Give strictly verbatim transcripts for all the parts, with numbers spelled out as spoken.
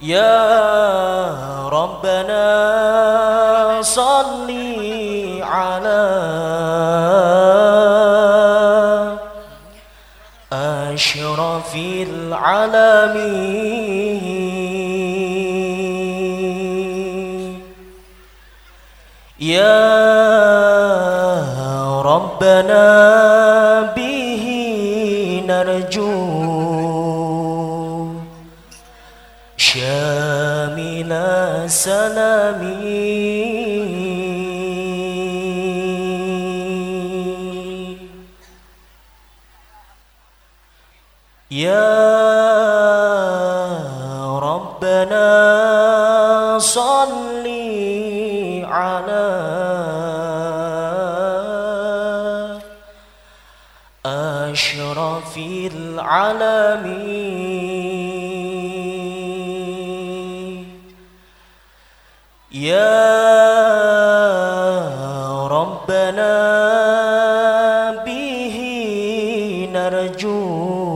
يا ربنا صل على أشرف العالمين. يا ربنا به نرجو شامل سلامي. يا ربنا صل على أشرف العالمين. يا ربنا به نرجو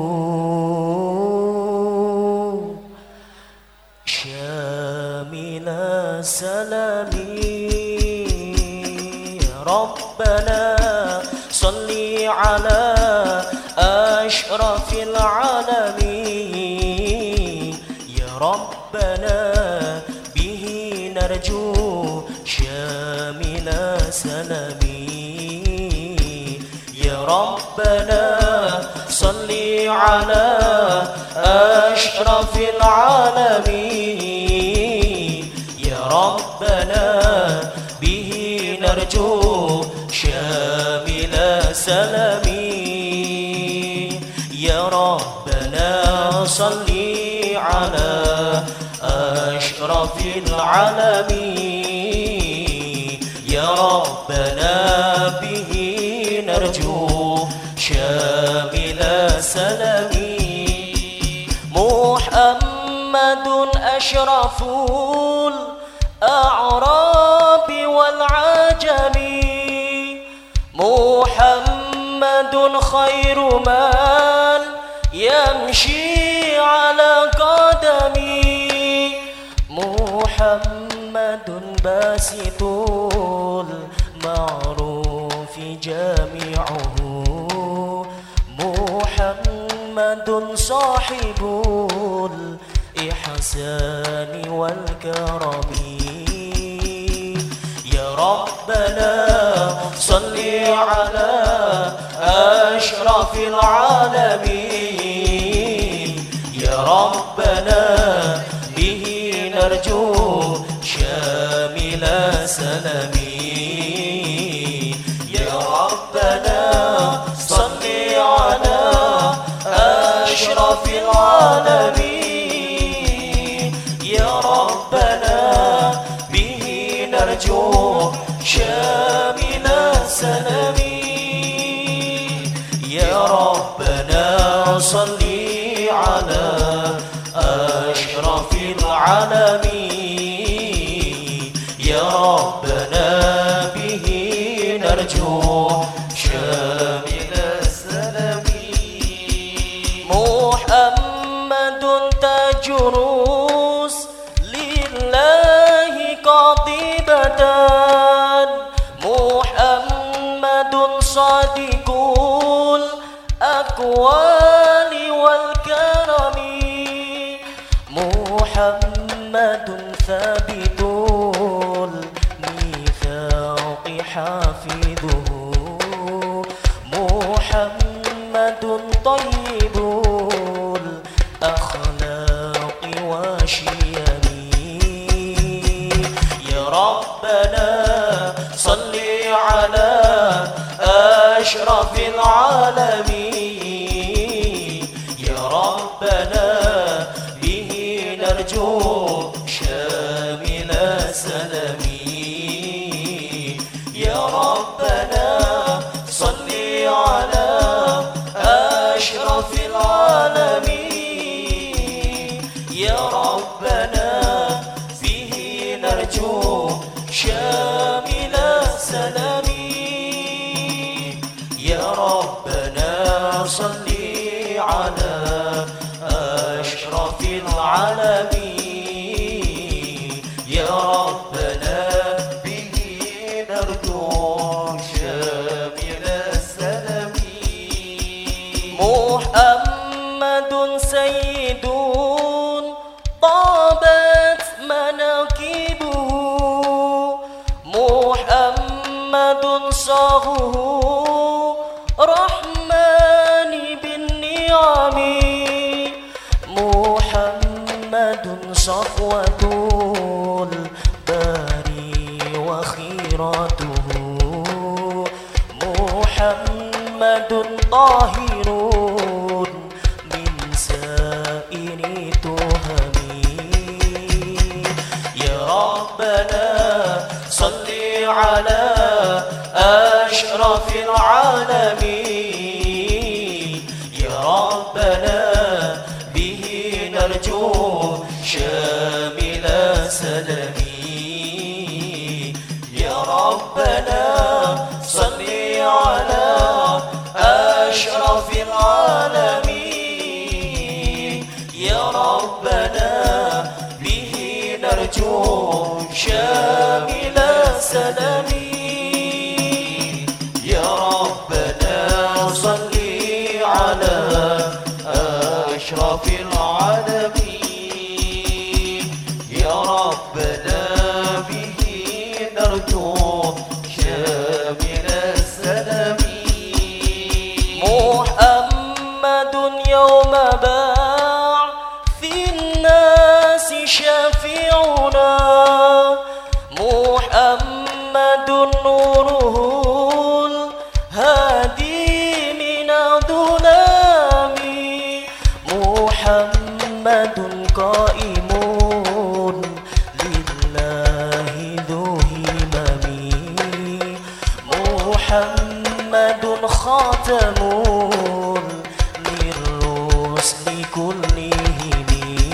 شامل سلامي. ربنا صل على أشرف العالمين. يا ربنا به نرجو شامل سلامي. يا ربنا صل على أشرف العالمين. يا ربنا به نرجو شامل سلامي. يا ربنا صل على أشرف العالمين. يا ربنا به نرجو شامل سلامي. محمد أشرف الأعراب والعجم. محمد خير من يمشي على قدمي. محمد باسط المعروف جامعه. محمد صاحب الإحسان والكرم. يا ربنا صل على أشرف العالمين. يا ربنا به نرجو شامل سلامي. يا ربنا صل على أشرف العالمين. يا ربنا به نرجو شامل سلامي. يا ربنا صل على أشرف العالمين. يا ربنا به نرجو شامل سلامي. محمد تاج روس لله قاطبة. محمد صادق الأقوال والكرم. محمد ثابت الميثاق حافظه. محمد طيب الأخلاق وشيم. يا ربنا صل على أشرف العالمين. يا ربنا به نرجو شامل سلامي. يا ربنا صل على أشرف العالمين. يا ربنا به نرجو شامل سلامي. يا ربنا صل على أشرف العالمين. صاغه رحمن بالنعم محمد صفوة الباري وخيرته محمد طاهر من سائر تهم يا ربنا صل على أشرف العالمين يا ربنا به نرجو شامل سلامي يا ربنا صل على أشرف العالمين يا ربنا به نرجو شامل سلامي يا ربنا صل على أشرف العالمين يا ربنا به نرجو شامل السلام محمد يوم بعث الناس شفيعنا محمد نوره الهادي من الظلام محمد قائم لله ذو همم محمد خاتم للرسل كلهم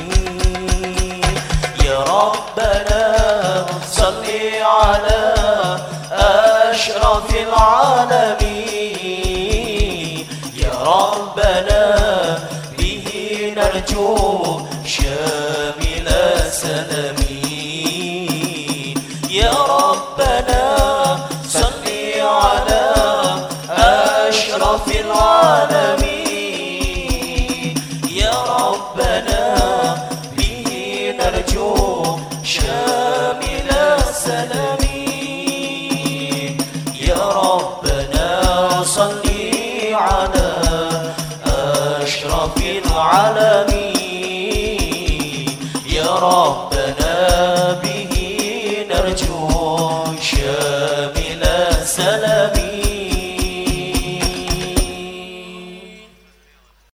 يا ربنا صل على أشرف العالمين يا ربنا به نرجو شامل سلامي يا ربنا صل على أشرف العالمين يا ربنا به نرجو شامل سلامي يا ربنا صل على أشرف العالمين يا ربنا به نرجو